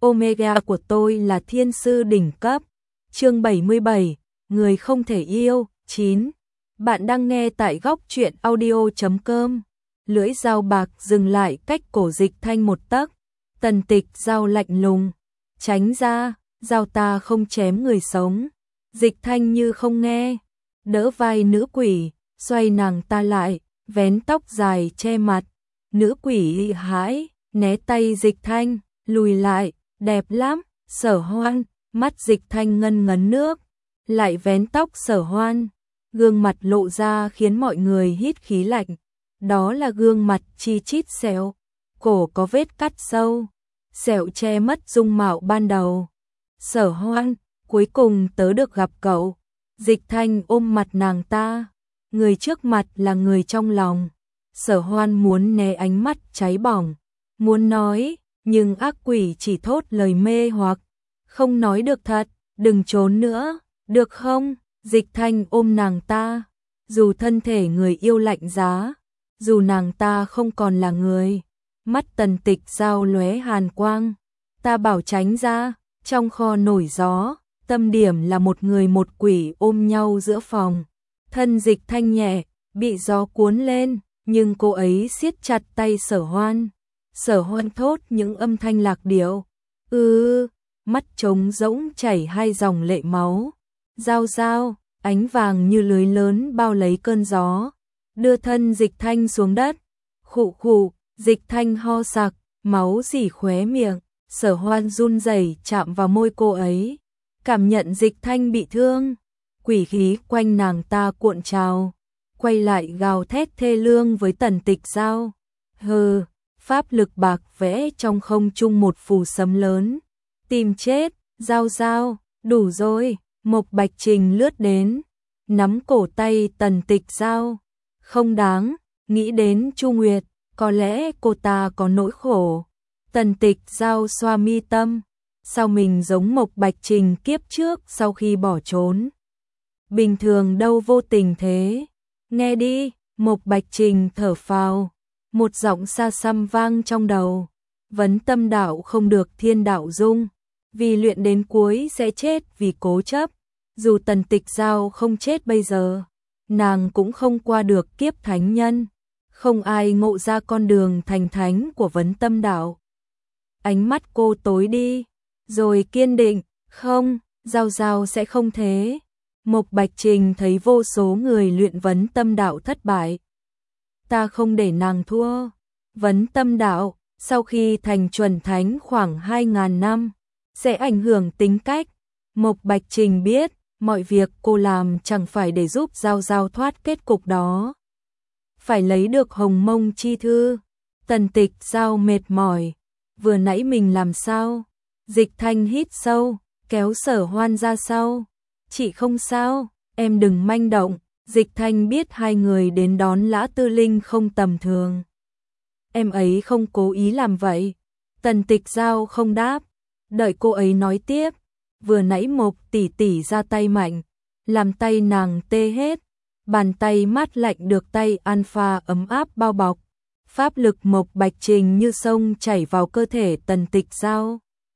Omega của tôi là thiên sư đỉnh cấp. Chương 77, người không thể yêu. 9. Bạn đang nghe tại góc truyện audio.com. Lưỡi dao bạc dừng lại cách cổ Dịch Thanh một tấc. Tần Tịch dao lạnh lùng. Tránh ra, dao ta không chém người sống. Dịch Thanh như không nghe. Đỡ vai nữ quỷ, xoay nàng ta lại, vén tóc dài che mặt. Nữ quỷ hãi, né tay Dịch Thanh, lùi lại, đẹp lắm. Sở Hoan, mắt Dịch Thanh ngân ngấn nước, lại vén tóc Sở Hoan. Gương mặt lộ ra khiến mọi người hít khí lạnh. Đó là gương mặt chi chít sẹo, cổ có vết cắt sâu, sẹo che mất dung mạo ban đầu. Sở Hoan, cuối cùng tớ được gặp cậu. Dịch Thanh ôm mặt nàng ta, người trước mặt là người trong lòng. Sở Hoan muốn né ánh mắt cháy bỏng, muốn nói, nhưng ác quỷ chỉ thốt lời mê hoặc. Không nói được thật, đừng trốn nữa, được không? Dịch Thanh ôm nàng ta, dù thân thể người yêu lạnh giá, dù nàng ta không còn là người. Mắt Tần Tịch dao lóe hàn quang, ta bảo tránh ra. Trong kho nổi gió, tâm điểm là một người một quỷ ôm nhau giữa phòng. Thân Dịch Thanh nhẹ, bị gió cuốn lên, nhưng cô ấy siết chặt tay Sở Hoan. Sở Hoan thốt những âm thanh lạc điệu. Mắt trống rỗng chảy hai dòng lệ máu. Dao dao, ánh vàng như lưới lớn bao lấy cơn gió, đưa thân Dịch Thanh xuống đất. Khụ khụ, Dịch Thanh ho sặc, máu rỉ khóe miệng. Sở Hoan run rẩy chạm vào môi cô ấy, cảm nhận Dịch Thanh bị thương. Quỷ khí quanh nàng ta cuộn trào, quay lại gào thét thê lương với Tần Tịch dao. Hừ, pháp lực bạc vẽ trong không trung một phù sấm lớn. Tìm chết, dao dao, đủ rồi. Mộc Bạch Trình lướt đến, nắm cổ tay Tần Tịch dao. Không đáng, nghĩ đến Chu Nguyệt, có lẽ cô ta có nỗi khổ. Tần Tịch dao xoa mi tâm, sao mình giống Mộc Bạch Trình kiếp trước sau khi bỏ trốn. Bình thường đâu vô tình thế. Nghe đi, Mộc Bạch Trình thở phào, một giọng xa xăm vang trong đầu. Vấn tâm đạo không được thiên đạo dung, vì luyện đến cuối sẽ chết vì cố chấp. Dù Tần Tịch dao không chết bây giờ, nàng cũng không qua được kiếp thánh nhân. Không ai ngộ ra con đường thành thánh của vấn tâm đạo. Ánh mắt cô tối đi, rồi kiên định, không, dao dao sẽ không thế. Mộc Bạch Trình thấy vô số người luyện vấn tâm đạo thất bại. Ta không để nàng thua. Vấn tâm đạo, sau khi thành chuẩn thánh khoảng 2.000 năm, sẽ ảnh hưởng tính cách. Mộc Bạch Trình biết, mọi việc cô làm chẳng phải để giúp dao dao thoát kết cục đó. Phải lấy được hồng mông chi thư. Tần Tịch dao mệt mỏi. Vừa nãy mình làm sao? Dịch Thanh hít sâu, kéo Sở Hoan ra sau. Chị không sao, em đừng manh động. Dịch Thanh biết hai người đến đón Lã Tư Linh không tầm thường. Em ấy không cố ý làm vậy. Tần Tịch dao không đáp, đợi cô ấy nói tiếp. Vừa nãy Mộc tỷ tỷ ra tay mạnh, làm tay nàng tê hết. Bàn tay mát lạnh được tay Alpha ấm áp bao bọc. Pháp lực Mộc Bạch Trình như sông chảy vào cơ thể Tần Tịch dao,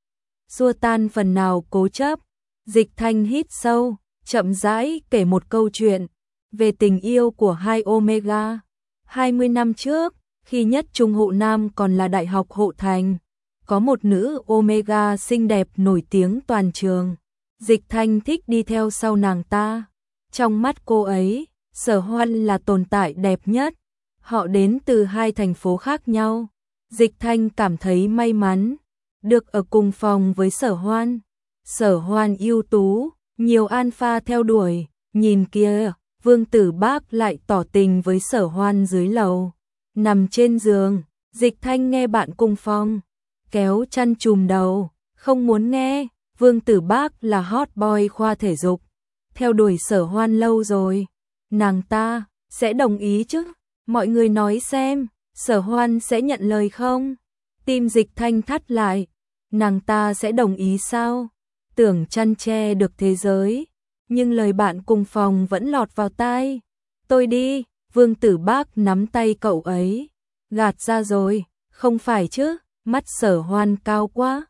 xua tan phần nào cố chấp. Dịch Thanh hít sâu, chậm rãi kể một câu chuyện về tình yêu của hai Omega. 20 năm trước, khi Nhất Trung Hộ Nam còn là đại học Hộ Thành, có một nữ Omega xinh đẹp nổi tiếng toàn trường. Dịch Thanh thích đi theo sau nàng ta. Trong mắt cô ấy, Sở Hoan là tồn tại đẹp nhất. Họ đến từ hai thành phố khác nhau. Dịch Thanh cảm thấy may mắn được ở cùng phòng với Sở Hoan. Sở Hoan ưu tú, nhiều alpha theo đuổi. Nhìn kia, Vương Tử Bác lại tỏ tình với Sở Hoan dưới lầu. Nằm trên giường, Dịch Thanh nghe bạn cùng phòng kéo chăn trùm đầu, không muốn nghe. Vương Tử Bác là hot boy khoa thể dục, theo đuổi Sở Hoan lâu rồi. Nàng ta sẽ đồng ý chứ? Mọi người nói xem, Sở Hoan sẽ nhận lời không? Tim Dịch Thanh thắt lại, nàng ta sẽ đồng ý sao? Tưởng chăn che được thế giới, nhưng lời bạn cùng phòng vẫn lọt vào tai. Tôi đi. Vương Tử Bác nắm tay cậu ấy, gạt ra rồi. Không phải chứ? Mắt Sở Hoan cao quá,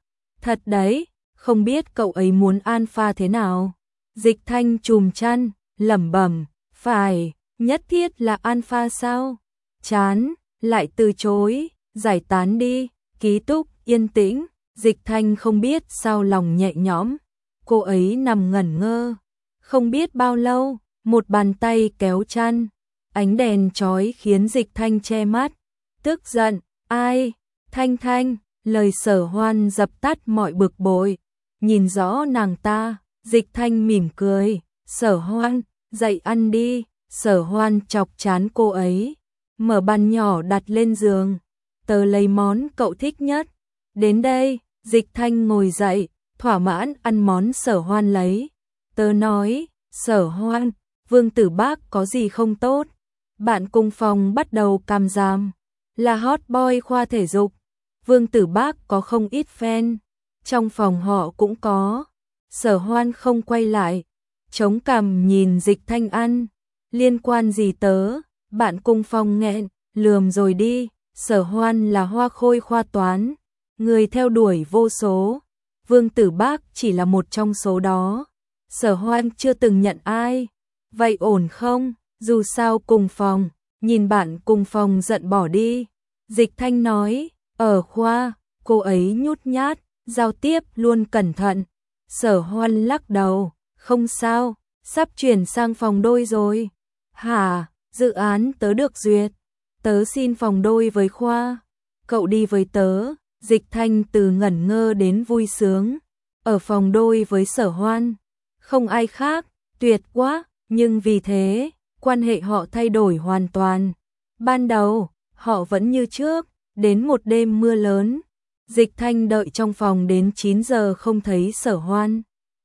Thật đấy, không biết cậu ấy muốn alpha thế nào. Dịch Thanh chùm chăn, lẩm bẩm, phải, nhất thiết là alpha sao? Chán, lại từ chối, giải tán đi. Ký túc, yên tĩnh, Dịch Thanh không biết sao lòng nhẹ nhõm. Cô ấy nằm ngẩn ngơ, không biết bao lâu, một bàn tay kéo chăn. Ánh đèn chói khiến Dịch Thanh che mắt. Tức giận, ai? Thanh Thanh, lời Sở Hoan dập tắt mọi bực bội. Nhìn rõ nàng ta, Dịch Thanh mỉm cười. Sở Hoan, dậy ăn đi. Sở Hoan chọc chán cô ấy. Mở bàn nhỏ đặt lên giường. Tớ lấy món cậu thích nhất. Đến đây, Dịch Thanh ngồi dậy, thỏa mãn ăn món Sở Hoan lấy. Tớ nói, Sở Hoan, Vương Tử Bác có gì không tốt? Bạn cùng phòng bắt đầu càm ràm. Là hot boy khoa thể dục. Vương Tử Bác có không ít fan. Trong phòng họ cũng có. Sở Hoan không quay lại. Chống cằm nhìn Dịch Thanh ăn. Liên quan gì tớ? Bạn cùng phòng nghẹn, lườm rồi đi. Sở Hoan là hoa khôi khoa toán. Người theo đuổi vô số. Vương Tử Bác chỉ là một trong số đó. Sở Hoan chưa từng nhận ai. Vậy ổn không? Dù sao cùng phòng. Nhìn bạn cùng phòng giận bỏ đi. Dịch Thanh nói, ở khoa, cô ấy nhút nhát, giao tiếp luôn cẩn thận. Sở Hoan lắc đầu, không sao, sắp chuyển sang phòng đôi rồi. Hả, dự án tớ được duyệt. Tớ xin phòng đôi với khoa. Cậu đi với tớ. Dịch Thanh từ ngẩn ngơ đến vui sướng. Ở phòng đôi với Sở Hoan. Không ai khác, tuyệt quá, nhưng vì thế, quan hệ họ thay đổi hoàn toàn. Ban đầu, họ vẫn như trước, đến một đêm mưa lớn. Dịch Thanh đợi trong phòng đến 9 giờ không thấy Sở Hoan.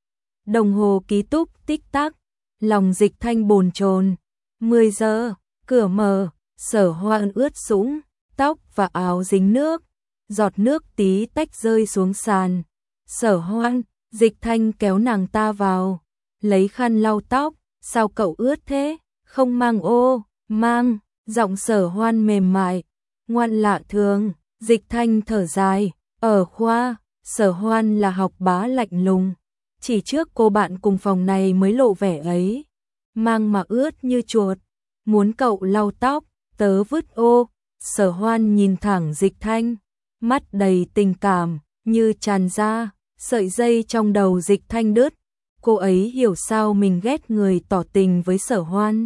Đồng hồ ký túc tích tắc, lòng Dịch Thanh bồn chồn. 10 giờ, cửa mở, Sở Hoan ướt sũng, tóc và áo dính nước, giọt nước tí tách rơi xuống sàn. Sở Hoan, Dịch Thanh kéo nàng ta vào, lấy khăn lau tóc, sao cậu ướt thế? Không mang ô, mang, giọng Sở Hoan mềm mại, ngoan lạ thường. Dịch Thanh thở dài, ở khoa, Sở Hoan là học bá lạnh lùng, chỉ trước cô bạn cùng phòng này mới lộ vẻ ấy, mang mà ướt như chuột, muốn cậu lau tóc, tớ vứt ô. Sở Hoan nhìn thẳng Dịch Thanh, mắt đầy tình cảm, như tràn ra, sợi dây trong đầu Dịch Thanh đứt. Cô ấy hiểu sao mình ghét người tỏ tình với Sở Hoan.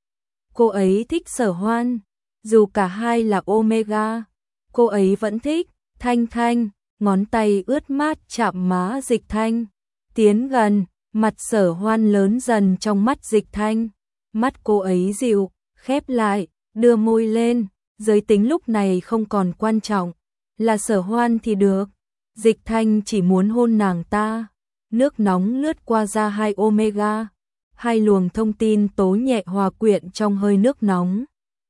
Cô ấy thích Sở Hoan, dù cả hai là Omega, cô ấy vẫn thích. Thanh Thanh, ngón tay ướt mát chạm má Dịch Thanh, tiến gần, mặt Sở Hoan lớn dần trong mắt Dịch Thanh, mắt cô ấy dịu, khép lại, đưa môi lên, giới tính lúc này không còn quan trọng, là Sở Hoan thì được. Dịch Thanh chỉ muốn hôn nàng ta. Nước nóng lướt qua da hai Omega, hai luồng thông tin tố nhẹ hòa quyện trong hơi nước nóng.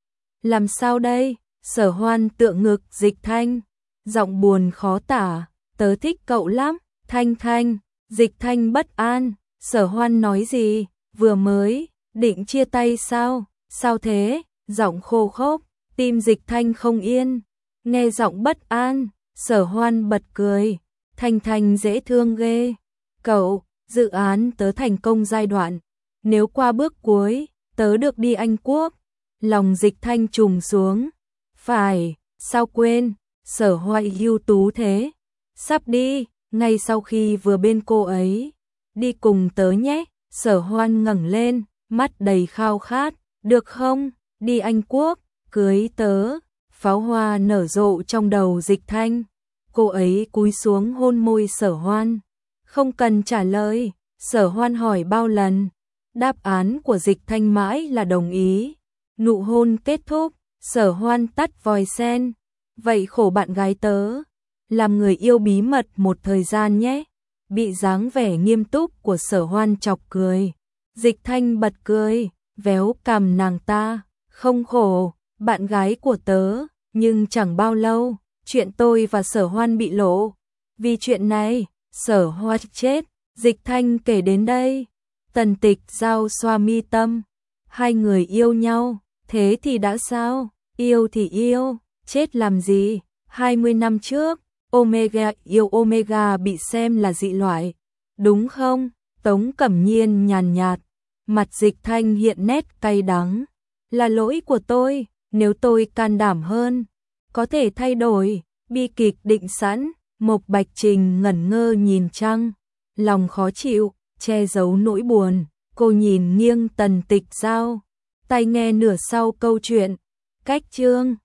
Làm sao đây? Sở Hoan tựa ngực Dịch Thanh, giọng buồn khó tả, tớ thích cậu lắm. Thanh Thanh, Dịch Thanh bất an, Sở Hoan nói gì? Vừa mới, định chia tay sao? Sao thế? Giọng khô khốc, tim Dịch Thanh không yên. Nghe giọng bất an, Sở Hoan bật cười, Thanh Thanh dễ thương ghê. Cậu, dự án tớ thành công giai đoạn, nếu qua bước cuối, tớ được đi Anh Quốc. Lòng Dịch Thanh trùng xuống. Phải, sao quên, Sở Hoan ưu tú thế. Sắp đi, ngay sau khi vừa bên cô ấy. Đi cùng tớ nhé. Sở Hoan ngẩng lên, mắt đầy khao khát. Được không? Đi Anh Quốc, cưới tớ. Pháo hoa nở rộ trong đầu Dịch Thanh. Cô ấy cúi xuống hôn môi Sở Hoan. Không cần trả lời, Sở Hoan hỏi bao lần. Đáp án của Dịch Thanh mãi là đồng ý. Nụ hôn kết thúc, Sở Hoan tắt vòi sen. Vậy khổ bạn gái tớ, làm người yêu bí mật một thời gian nhé. Bị dáng vẻ nghiêm túc của Sở Hoan chọc cười. Dịch Thanh bật cười, véo cằm nàng ta. Không khổ, bạn gái của tớ, nhưng chẳng bao lâu, chuyện tôi và Sở Hoan bị lộ. Vì chuyện này, Sở Hoan chết. Dịch Thanh kể đến đây, Tần Tịch Giao xoa mi tâm. Hai người yêu nhau, thế thì đã sao? Yêu thì yêu, chết làm gì? 20 năm trước, Omega yêu Omega bị xem là dị loại, đúng không? Tống Cẩm Nhiên nhàn nhạt, mặt Dịch Thanh hiện nét cay đắng. Là lỗi của tôi, nếu tôi can đảm hơn, có thể thay đổi, bi kịch định sẵn. Mộc Bạch Trình ngẩn ngơ nhìn trăng, lòng khó chịu, che giấu nỗi buồn, cô nhìn nghiêng Tần Tịch Giao, tai nghe nửa sau câu chuyện. Cách chương